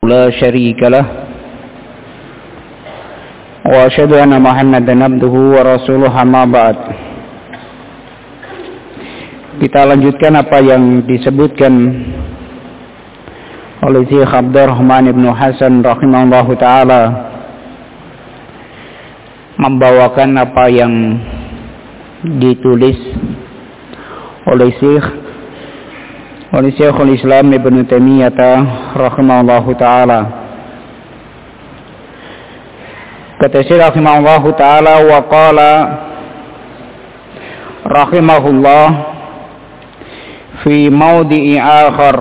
لا شريك له وأشهد أن محمدا عبده ورسوله أما بعد. Kita lanjutkan apa yang disebutkan oleh Syekh Abdurrahman ibn Hasan rahimahullahu ta'ala, membawakan apa yang ditulis oleh Syekhul Islam Ibn Taimiyah rahimahullahu ta'ala. Kata Syekh rahimahullahu ta'ala, wa qala rahimahullah fi mawdi'i akhar,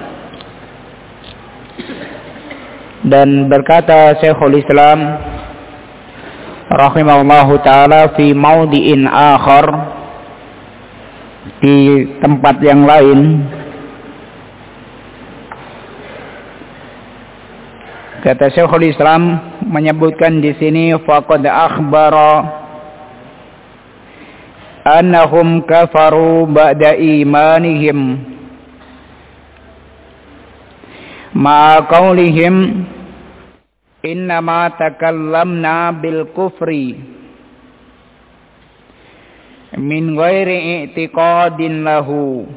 dan berkata Syekhul Islam rahimahullahu ta'ala fi mawdi'in akhar, di tempat yang lain. Kata Syekhul Islam menyebutkan di sini, faqad akhbara annahum kafaru ba'da imanihim ma qaulihim innama takallamna bil kufri min ghairi i'tiqadin lahu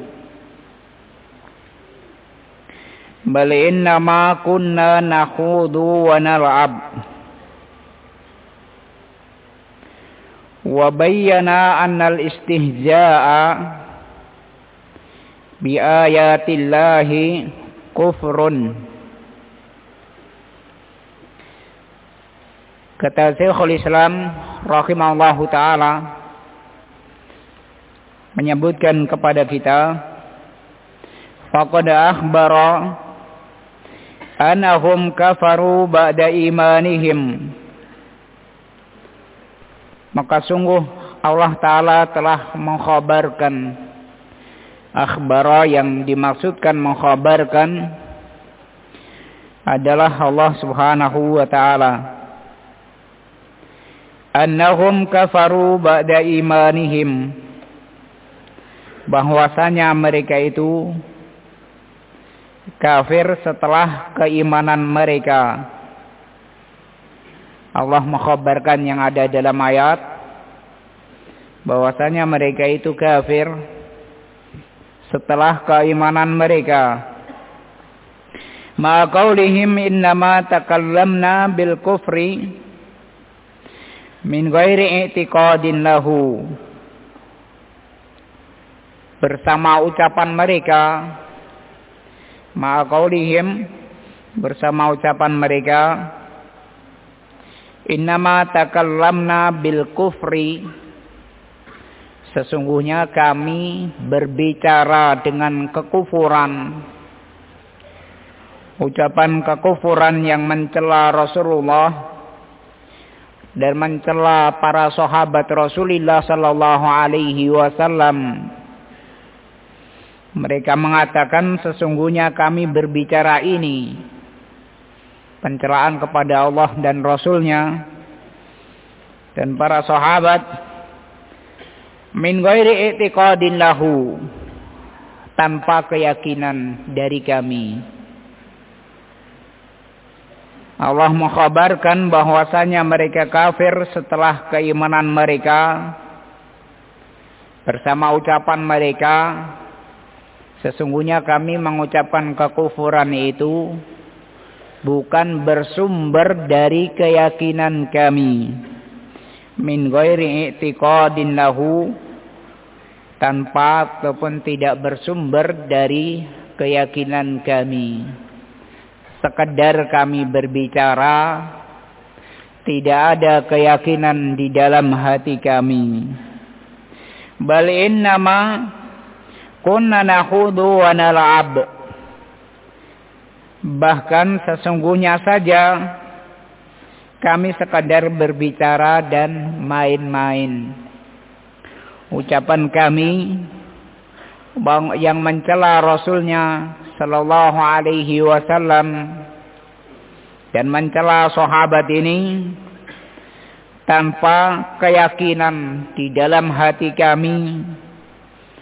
bal innama kunna nakhudu wa nal'ab, wa bayyana anna al-istihza'a bi ayatillahi kufrun. Kata Syekhul Islam rahimahullahu ta'ala menyebutkan kepada kita, faqad akhbara annahum kafaru ba'da imanihim, maka sungguh Allah Ta'ala telah mengkhabarkan. Akhbara yang dimaksudkan mengkhabarkan adalah Allah Subhanahu wa Ta'ala, annahum kafaru ba'da imanihim, bahwasanya mereka itu kafir setelah keimanan mereka. Allah mengkhabarkan yang ada dalam ayat bahwasanya mereka itu kafir setelah keimanan mereka. Ma qaulihim innama takallamna bil kufri min ghairi i'tiqadin lahu, bersama ucapan mereka, ma qaulihim, bersama ucapan mereka, innama takallamna bil kufri, sesungguhnya kami berbicara dengan kekufuran. Ucapan kekufuran yang mencela Rasulullah dan mencela para sahabat Rasulullah sallallahu alaihi wasallam. Mereka mengatakan sesungguhnya kami berbicara ini pencelaan kepada Allah dan Rasulnya dan para sahabat, min ghairi i'tiqadin lahu, tanpa keyakinan dari kami. Allah mengkhabarkan bahwasanya mereka kafir setelah keimanan mereka, bersama ucapan mereka, sesungguhnya kami mengucapkan kekufuran itu bukan bersumber dari keyakinan kami. Min ghairi i'tiqadin lahu, tanpa ataupun tidak bersumber dari keyakinan kami. Sekedar kami berbicara, tidak ada keyakinan di dalam hati kami. Bal innama kunna nakhudu wa nal'ab, bahkan sesungguhnya saja kami sekadar berbicara dan main-main. Ucapan kami yang mencela Rasulnya sallallahu alaihi wasallam dan mencela sahabat ini tanpa keyakinan di dalam hati kami,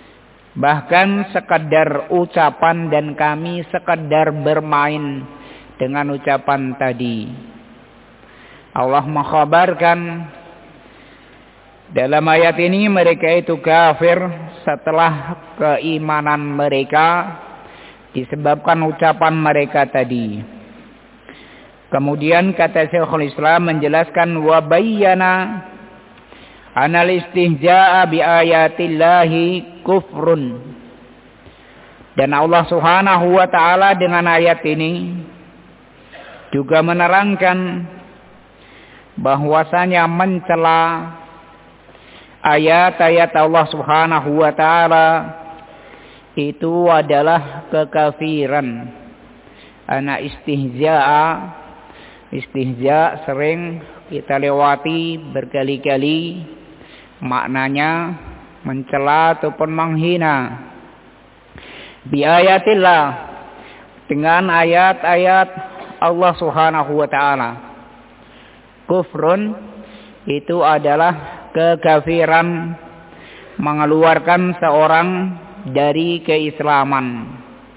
bahkan sekadar ucapan dan kami sekadar bermain dengan ucapan tadi. Allah mengkhabarkan dalam ayat ini mereka itu kafir setelah keimanan mereka disebabkan ucapan mereka tadi. Kemudian kata Syekhul Islam menjelaskan wa bayyana anal istihza'a bi ayatillahi kufrun. Dan Allah Subhanahu wa taala dengan ayat ini juga menerangkan bahwasanya mencela ayat-ayat Allah Subhanahu wa taala itu adalah kekafiran. Ana istihza sering kita lewati berkali-kali, maknanya mencela ataupun menghina. Bi ayatillah, dengan ayat-ayat Allah Subhanahu wa taala. Kufrun itu adalah kekafiran, mengeluarkan seorang dari keislaman.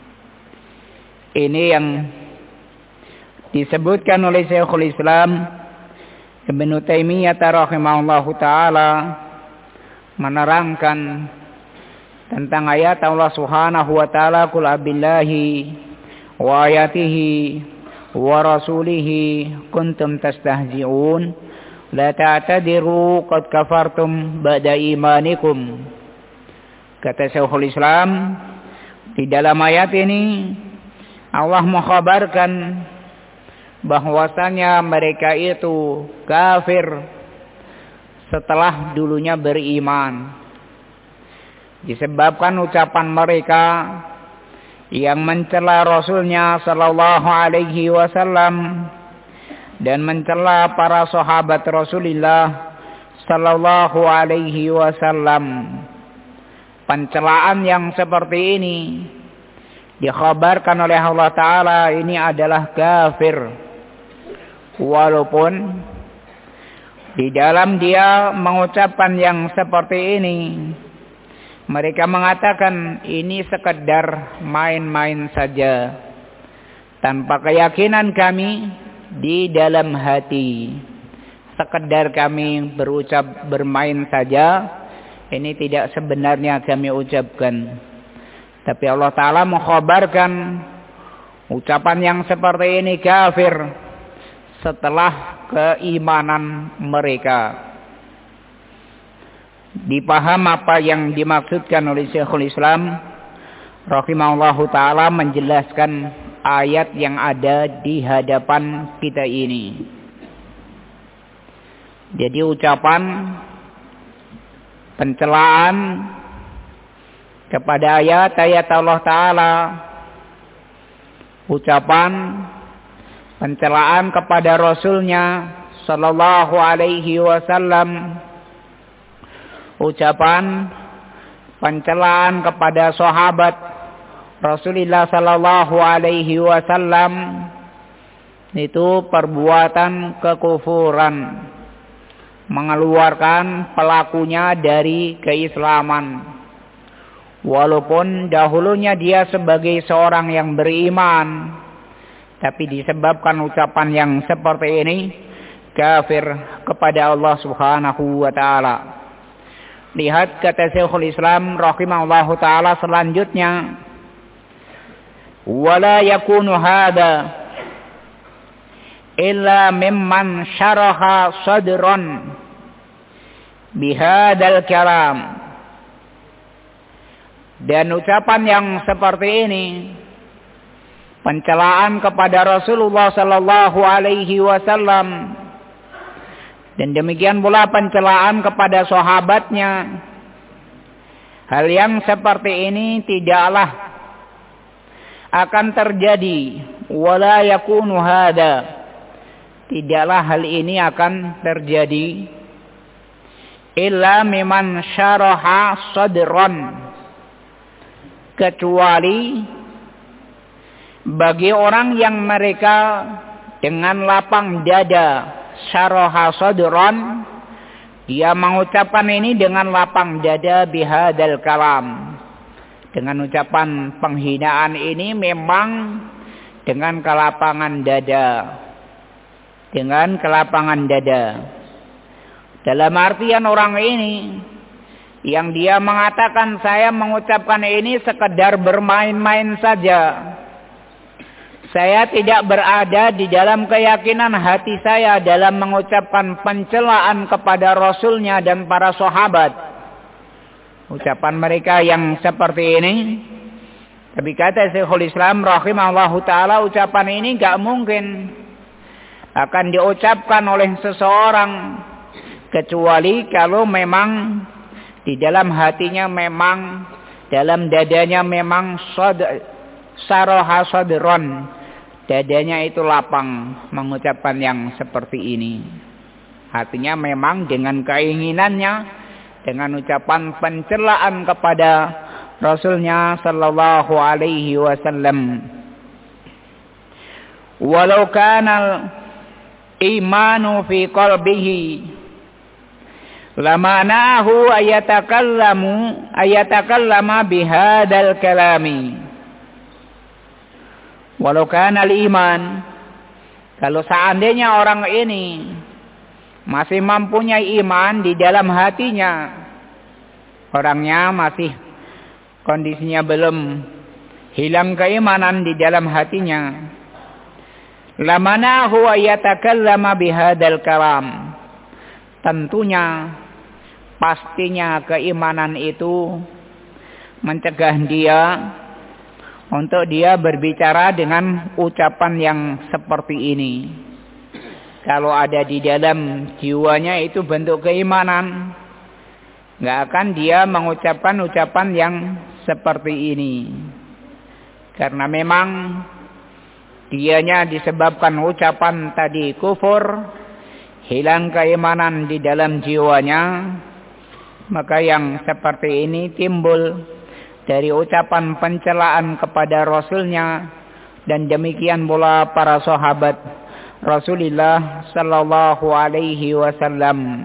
Ini yang disebutkan oleh Syekhul Islam Ibnu Taimiyah rahimahullahu taala menerangkan tentang ayat Allah Subhanahu wa taala, qul abillahi wa ayatihi wa rasulihi kuntum tastahzi'un la ta'tadiru qad kafartum ba'da imanikum. Kata Syekhul Islam, di dalam ayat ini Allah mengkhabarkan bahwasanya mereka itu kafir setelah dulunya beriman, disebabkan ucapan mereka yang mencela Rasulnya sallallahu alaihi wasallam dan mencela para sahabat Rasulullah sallallahu alaihi wasallam. Pencelaan yang seperti ini dikhabarkan oleh Allah Ta'ala ini adalah kafir, walaupun di dalam dia mengucapkan yang seperti ini mereka mengatakan ini sekedar main-main saja, tanpa keyakinan kami di dalam hati, sekedar kami berucap bermain saja, ini tidak sebenarnya kami ucapkan. Tapi Allah Ta'ala mengkhabarkan ucapan yang seperti ini kafir setelah keimanan mereka. Dipaham apa yang dimaksudkan oleh Syekhul Islam rahimahullahu ta'ala menjelaskan ayat yang ada di hadapan kita ini. Jadi ucapan pencelaan kepada ayat-ayat Allah Ta'ala, ucapan pencelaan kepada Rasulnya sallallahu alaihi wasallam, ucapan pencelaan kepada sahabat Rasulullah sallallahu alaihi wasallam, itu perbuatan kekufuran, mengeluarkan pelakunya dari keislaman. Walaupun dahulunya dia sebagai seorang yang beriman, tapi disebabkan ucapan yang seperti ini kafir kepada Allah Subhanahu wa ta'ala. Lihat kata Syekhul Islam rahimahullahu ta'ala selanjutnya, wala yakunu hadha illa mimman syaraha sadran bihadal kalam. Dan ucapan yang seperti ini, pencelaan kepada Rasulullah sallallahu alaihi wasallam, dan demikian pula pencelaan kepada sahabatnya, hal yang seperti ini tidaklah akan terjadi. Wala yakunu hada, tidaklah hal ini akan terjadi illa miman syaraha sadran, kecuali bagi orang yang mereka dengan lapang dada, syaraha sadran, dia mengucapkan ini dengan lapang dada bihadal kalam, dengan ucapan penghinaan ini memang dengan kelapangan dada. Dengan kelapangan dada. Dalam artian orang ini yang dia mengatakan saya mengucapkan ini sekedar bermain-main saja. Saya tidak berada di dalam keyakinan hati saya dalam mengucapkan pencelaan kepada Rasulnya dan para sahabat. Ucapan mereka yang seperti ini. Tapi kata Syekhul Islam rahimahullahu ta'ala, ucapan ini gak mungkin akan diucapkan oleh seseorang kecuali kalau memang di dalam hatinya memang, dalam dadanya memang saroha sadron, dadanya itu lapang mengucapkan yang seperti ini. Hatinya memang dengan keinginannya, dengan ucapan pencelaan kepada Rasulnya sallallahu alaihi wasallam. Walau kana imanu fi qalbihi lamanahu ayatakallama bihadal kalami. Walau kana al-iman, kalau seandainya orang ini masih mempunyai iman di dalam hatinya, orangnya masih kondisinya belum hilang keimanan di dalam hatinya, lamanahu ayatakallama bihadal kalam, tentunya pastinya keimanan itu mencegah dia untuk dia berbicara dengan ucapan yang seperti ini. Kalau ada di dalam jiwanya itu bentuk keimanan, nggak akan dia mengucapkan ucapan yang seperti ini. Karena memang dianya disebabkan ucapan tadi kufur, hilang keimanan di dalam jiwanya, maka yang seperti ini timbul dari ucapan pencelaan kepada Rasulnya, dan demikian pula para sahabat Rasulullah sallallahu alaihi wasallam.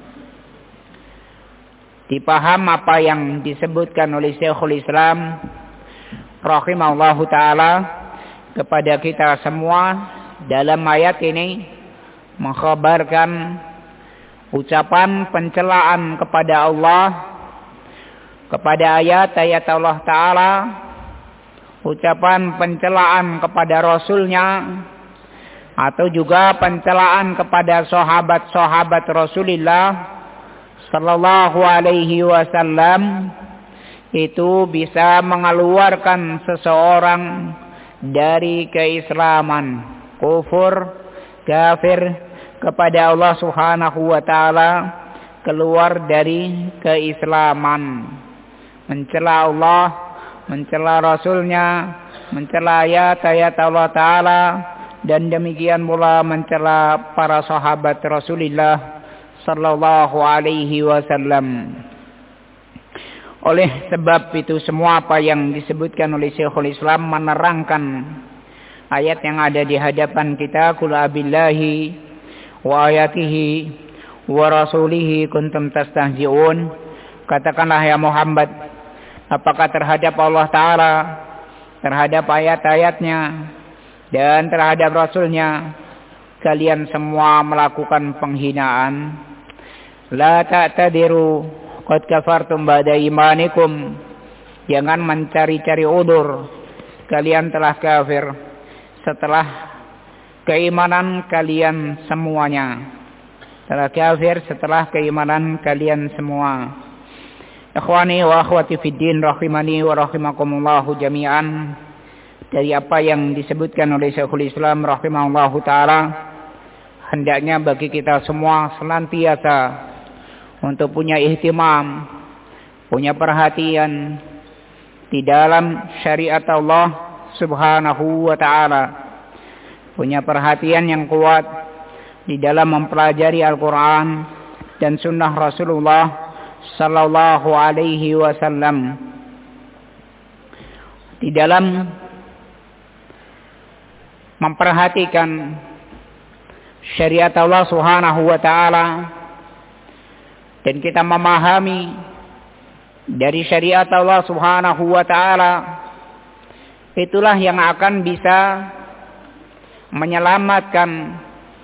Dipaham apa yang disebutkan oleh Syekhul Islam rahimahullahu ta'ala kepada kita semua dalam ayat ini, mengkhabarkan ucapan pencelaan kepada Allah, kepada ayat-ayat Allah Ta'ala, ucapan pencelaan kepada Rasulnya, atau juga pencelaan kepada sahabat-sahabat Rasulullah sallallahu alaihi wasallam, itu bisa mengeluarkan seseorang dari keislaman, kufur, kafir kepada Allah Subhanahu wa taala, keluar dari keislaman, mencela Allah, mencela Rasulnya, mencela ayat-ayat Allah Ta'ala, dan demikian pula mencela para sahabat Rasulullah sallallahu alaihi wasallam. Oleh sebab itu semua apa yang disebutkan oleh Syekhul Islam menerangkan ayat yang ada di hadapan kita, qul abillahi wa ayatihi wa rasulihi kuntum tastahzi'un. Katakanlah ya Muhammad, apakah terhadap Allah Ta'ala, terhadap ayat-ayatnya, dan terhadap Rasulnya kalian semua melakukan penghinaan? La ta'tadiru qad kafartum ba'da imanikum. Jangan mencari-cari udzur, kalian telah kafir setelah keimanan kalian semuanya. Telah kafir setelah keimanan kalian semua. Ikhwani wa akhwati fid din rahimani wa rahimakumullahu jami'an. Dari apa yang disebutkan oleh Syekhul Islam rahimahullahu ta'ala, hendaknya bagi kita semua senantiasa untuk punya ihtimam, punya perhatian di dalam syariat Allah Subhanahu wa ta'ala, punya perhatian yang kuat di dalam mempelajari Al-Quran dan sunnah Rasulullah sallallahu alaihi wasallam, di dalam memperhatikan syariat Allah Subhanahu wa ta'ala, dan kita memahami dari syariat Allah Subhanahu wa ta'ala, itulah yang akan bisa menyelamatkan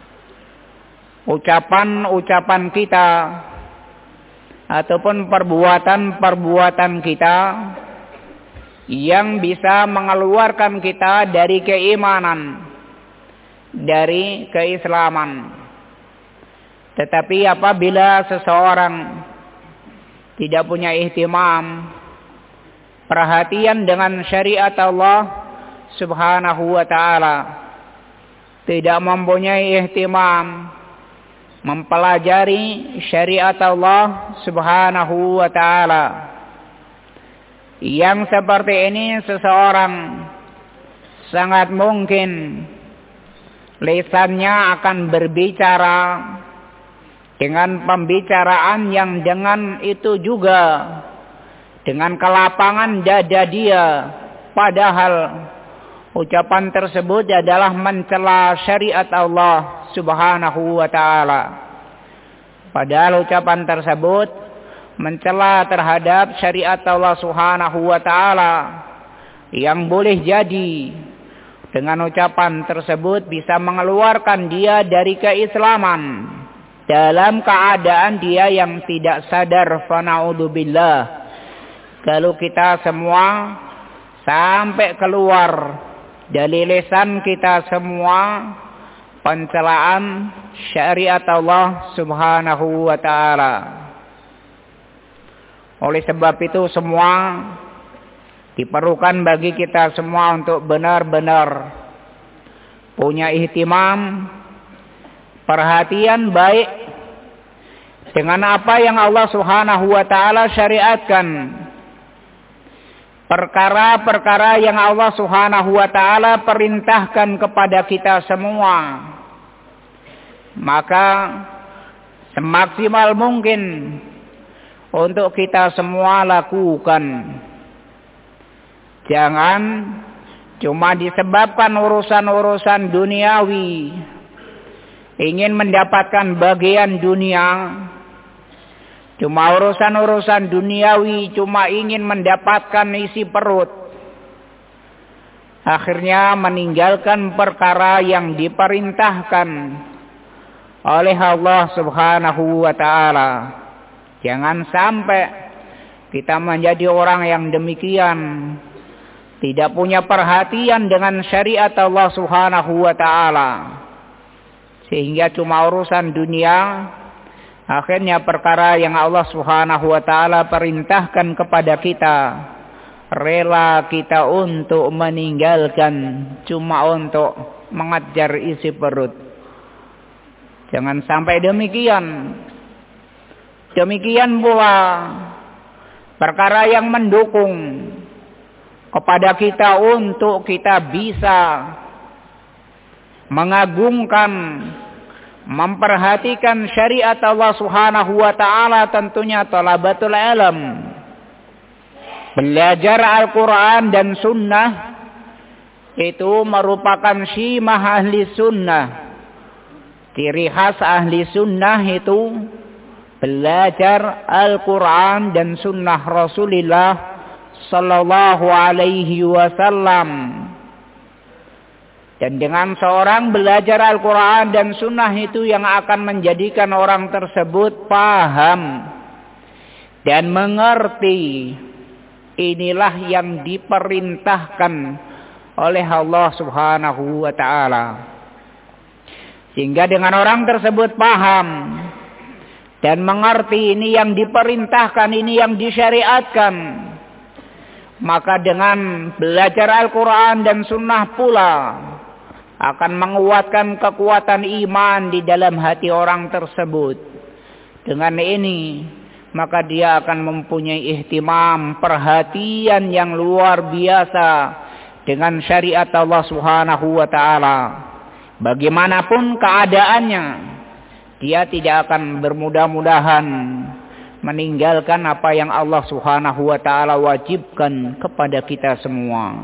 ucapan-ucapan kita ataupun perbuatan-perbuatan kita yang bisa mengeluarkan kita dari keimanan, dari keislaman. Tetapi apabila seseorang tidak punya ihtimam, perhatian dengan syariat Allah Subhanahu wa ta'ala, tidak mempunyai ihtimam mempelajari syariat Allah Subhanahu wa ta'ala, yang seperti ini seseorang sangat mungkin lisannya akan berbicara dengan pembicaraan yang dengan itu juga dengan kelapangan dada dia, padahal ucapan tersebut adalah mencela syariat Allah Subhanahu wa ta'ala. Padahal ucapan tersebut mencela terhadap syariat Allah Subhanahu wa ta'ala, yang boleh jadi dengan ucapan tersebut bisa mengeluarkan dia dari keislaman dalam keadaan dia yang tidak sadar. Fana'udzubillah. Kalau kita semua sampai keluar dari lisan kita semua pencelaan syariat Allah Subhanahu wa ta'ala. Oleh sebab itu semua diperlukan bagi kita semua untuk benar-benar punya ihtimam, perhatian baik dengan apa yang Allah Subhanahu wa ta'ala syariatkan. Perkara-perkara yang Allah Subhanahu wa ta'ala perintahkan kepada kita semua. Maka semaksimal mungkin untuk kita semua lakukan. Jangan cuma disebabkan urusan-urusan duniawi, ingin mendapatkan bagian dunia, cuma urusan-urusan duniawi, cuma ingin mendapatkan isi perut, akhirnya meninggalkan perkara yang diperintahkan oleh Allah Subhanahu wa ta'ala. Jangan sampai kita menjadi orang yang demikian, tidak punya perhatian dengan syariat Allah Subhanahu wa ta'ala, sehingga cuma urusan dunia, akhirnya perkara yang Allah Subhanahu wa ta'ala perintahkan kepada kita, rela kita untuk meninggalkan cuma untuk mengejar isi perut. Jangan sampai demikian. Demikian pula perkara yang mendukung kepada kita untuk kita bisa mengagungkan, memperhatikan syariat Allah Subhanahu wa ta'ala, tentunya talabatul ilm, belajar Al-Quran dan Sunnah. Itu merupakan syimah ahli sunnah. Ciri khas ahli sunnah itu belajar Al-Quran dan Sunnah Rasulullah Sallallahu alaihi wasallam. Dan dengan seorang belajar Al-Quran dan Sunnah itu yang akan menjadikan orang tersebut paham dan mengerti, inilah yang diperintahkan oleh Allah Subhanahu wa ta'ala. Sehingga dengan orang tersebut paham dan mengerti ini yang diperintahkan, ini yang disyariatkan, maka dengan belajar Al-Quran dan Sunnah pula akan menguatkan kekuatan iman di dalam hati orang tersebut. Dengan ini maka dia akan mempunyai ihtimam, perhatian yang luar biasa dengan syariat Allah Subhanahu wa ta'ala. Bagaimanapun keadaannya, dia tidak akan bermudah-mudahan meninggalkan apa yang Allah Subhanahu wa ta'ala wajibkan kepada kita semua.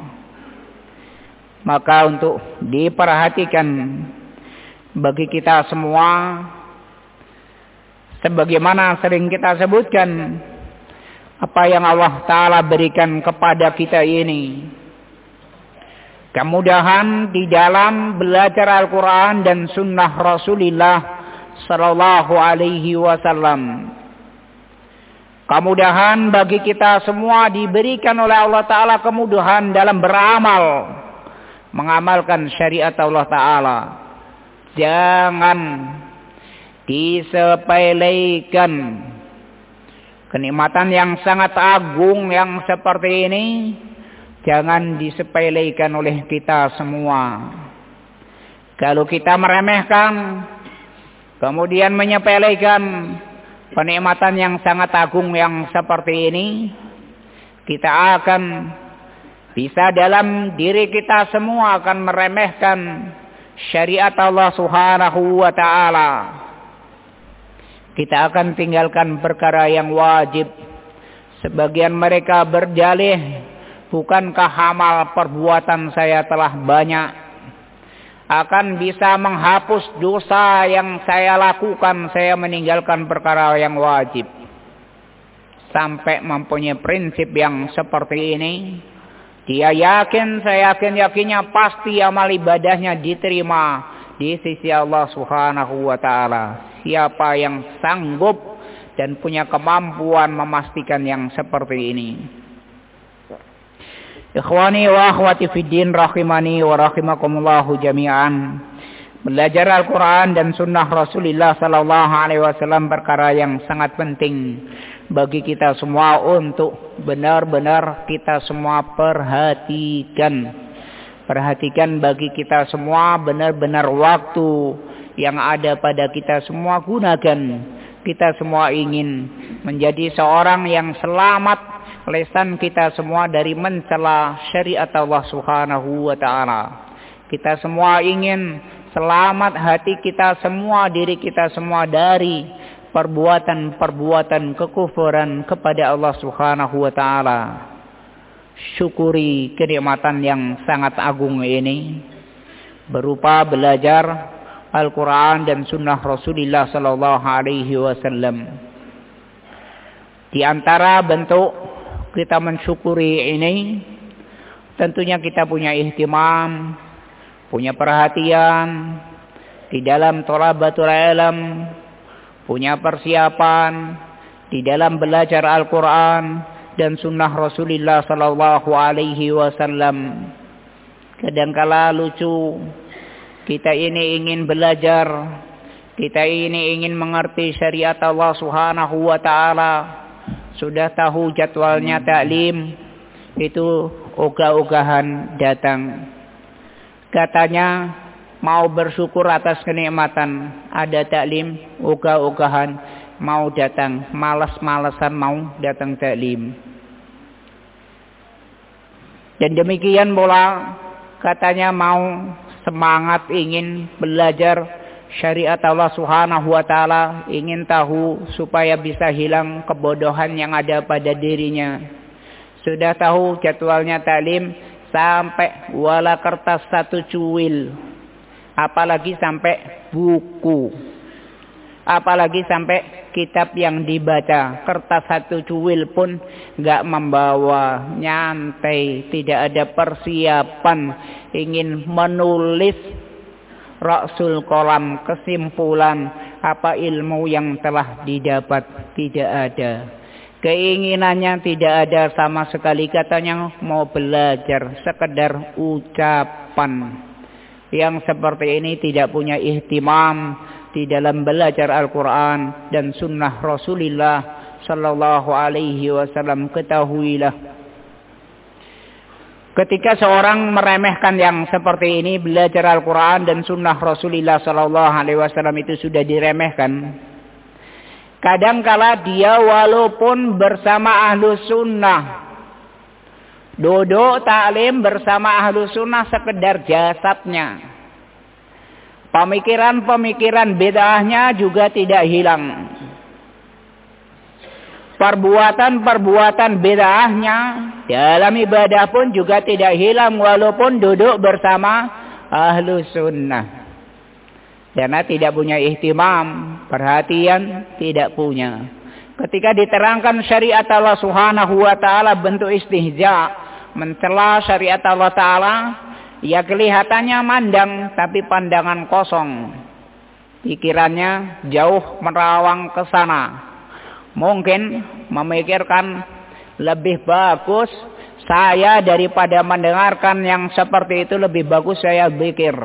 Maka untuk diperhatikan bagi kita semua, sebagaimana sering kita sebutkan, apa yang Allah ta'ala berikan kepada kita ini kemudahan di dalam belajar Al-Quran dan sunnah Rasulullah sallallahu alaihi wasallam. Kemudahan bagi kita semua diberikan oleh Allah Ta'ala, kemudahan dalam beramal, mengamalkan syariat Allah Ta'ala. Jangan disepelekan kenikmatan yang sangat agung yang seperti ini. Jangan disepelekan oleh kita semua. Kalau kita meremehkan, kemudian menyepelekan kenikmatan yang sangat agung yang seperti ini, kita akan bisa dalam diri kita semua akan meremehkan syariat Allah Subhanahu wa Ta'ala. Kita akan tinggalkan perkara yang wajib. Sebagian mereka berdalih, bukankah amal perbuatan saya telah banyak, akan bisa menghapus dosa yang saya lakukan, saya meninggalkan perkara yang wajib. Sampai mempunyai prinsip yang seperti ini, dia yakin, saya yakinnya pasti amal ibadahnya diterima di sisi Allah Subhanahu wa Ta'ala. Siapa yang sanggup dan punya kemampuan memastikan yang seperti ini. Ikhwani wa akhwati fid din rahimani wa rahimakumullahu jami'an. Belajar Al-Quran dan sunnah Rasulullah sallallahu alaihi wasallam perkara yang sangat penting bagi kita semua untuk benar-benar kita semua perhatikan. Perhatikan bagi kita semua benar-benar waktu yang ada pada kita semua gunakan. Kita semua ingin menjadi seorang yang selamat, lisan kita semua dari mencela syariat Allah Subhanahu wa Ta'ala. Kita semua ingin selamat hati kita semua, diri kita semua dari perbuatan-perbuatan kekufuran kepada Allah Subhanahu wa Ta'ala. Syukuri kenikmatan yang sangat agung ini berupa belajar Al-Quran dan sunnah Rasulullah sallallahu alaihi wasallam. Di antara bentuk kita mensyukuri ini, tentunya kita punya ihtimam, punya perhatian di dalam thalabatul ilm, punya persiapan di dalam belajar Al-Quran dan sunnah Rasulullah sallallahu alaihi wasallam. Kadangkala lucu, kita ini ingin belajar, kita ini ingin mengerti syariat Allah Subhanahu wa Ta'ala, sudah tahu jadwalnya taklim, itu ogah-ogahan datang. Katanya mau bersyukur atas kenikmatan, ada taklim, ogah-ogahan mau datang, malas-malasan mau datang taklim. Dan demikian pula katanya mau semangat ingin belajar syariat Allah Subhanahu wa Ta'ala, ingin tahu supaya bisa hilang kebodohan yang ada pada dirinya. Sudah tahu jadwalnya taklim sampai wala kertas satu cuil, apalagi sampai buku, apalagi sampai kitab yang dibaca, kertas satu cuil pun nggak membawa, nyantai, tidak ada persiapan, ingin menulis Rasul kolam kesimpulan apa ilmu yang telah didapat, tidak ada. Keinginannya tidak ada sama sekali, katanya mau belajar sekedar ucapan. Yang seperti ini tidak punya ihtimam di dalam belajar Al-Quran dan sunnah Rasulullah sallallahu alaihi wasallam. Ketahuilah, ketika seorang meremehkan yang seperti ini, belajar Al-Quran dan sunnah Rasulullah sallallahu alaihi wasallam itu sudah diremehkan. Kadangkala dia walaupun bersama ahlu sunnah, duduk taklim bersama ahlu sunnah sekedar jasadnya, pemikiran-pemikiran bid'ahnya juga tidak hilang. Perbuatan-perbuatan bid'ahnya dalam ibadah pun juga tidak hilang walaupun duduk bersama ahlu sunnah. Karena tidak punya ihtimam, perhatian tidak punya. Ketika diterangkan syariat Allah Subhanahu wa Ta'ala bentuk istihza, mencela syariat Allah Ta'ala, ya kelihatannya mandang tapi pandangan kosong. Pikirannya jauh menerawang ke sana. Mungkin memikirkan lebih bagus saya daripada mendengarkan yang seperti itu, lebih bagus saya zikir.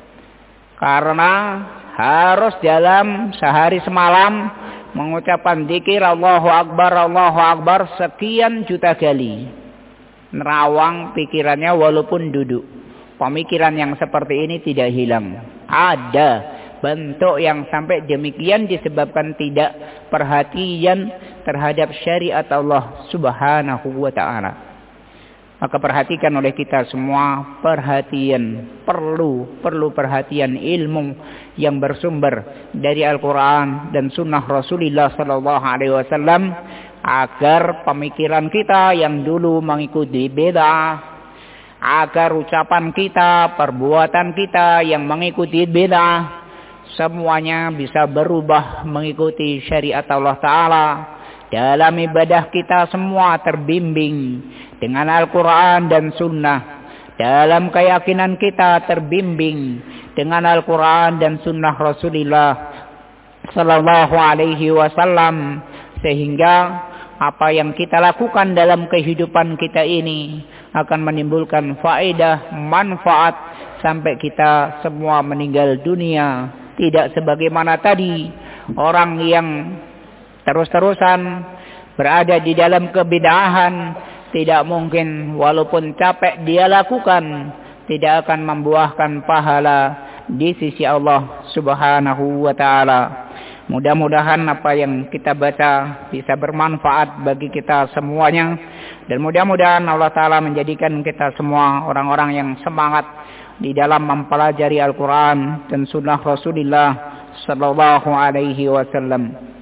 Karena harus dalam sehari semalam mengucapkan zikir Allahu Akbar sekian juta kali. Nerawang pikirannya walaupun duduk. Pemikiran yang seperti ini tidak hilang. Ada bentuk yang sampai demikian disebabkan tidak perhatian terhadap syariat Allah Subhanahu wa ta'ala. Maka perhatikan oleh kita semua, perhatian, perlu perhatian ilmu yang bersumber dari Al-Quran dan Sunnah Rasulullah Sallallahu Alaihi Wasallam, agar pemikiran kita yang dulu mengikuti bid'ah, agar ucapan kita, perbuatan kita yang mengikuti bid'ah, semuanya bisa berubah mengikuti syariat Allah Ta'ala. Dalam ibadah kita semua terbimbing dengan Al-Quran dan Sunnah. Dalam keyakinan kita terbimbing dengan Al-Quran dan Sunnah Rasulullah Sallallahu Alaihi Wasallam. Sehingga apa yang kita lakukan dalam kehidupan kita ini akan menimbulkan faedah, manfaat sampai kita semua meninggal dunia. Tidak sebagaimana tadi orang yang terus-terusan berada di dalam kebid'ahan, tidak mungkin walaupun capek dia lakukan, tidak akan membuahkan pahala di sisi Allah Subhanahu wa ta'ala. Mudah-mudahan apa yang kita baca bisa bermanfaat bagi kita semuanya, dan mudah-mudahan Allah Ta'ala menjadikan kita semua orang-orang yang semangat di dalam mempelajari Al-Quran dan Sunnah Rasulullah Sallallahu Alaihi Wasallam.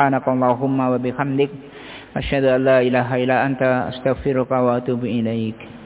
Subhanakallahumma wa bihamdik, asyhadu an la ilaha illa anta, astaghfiruka wa atubu ilaik.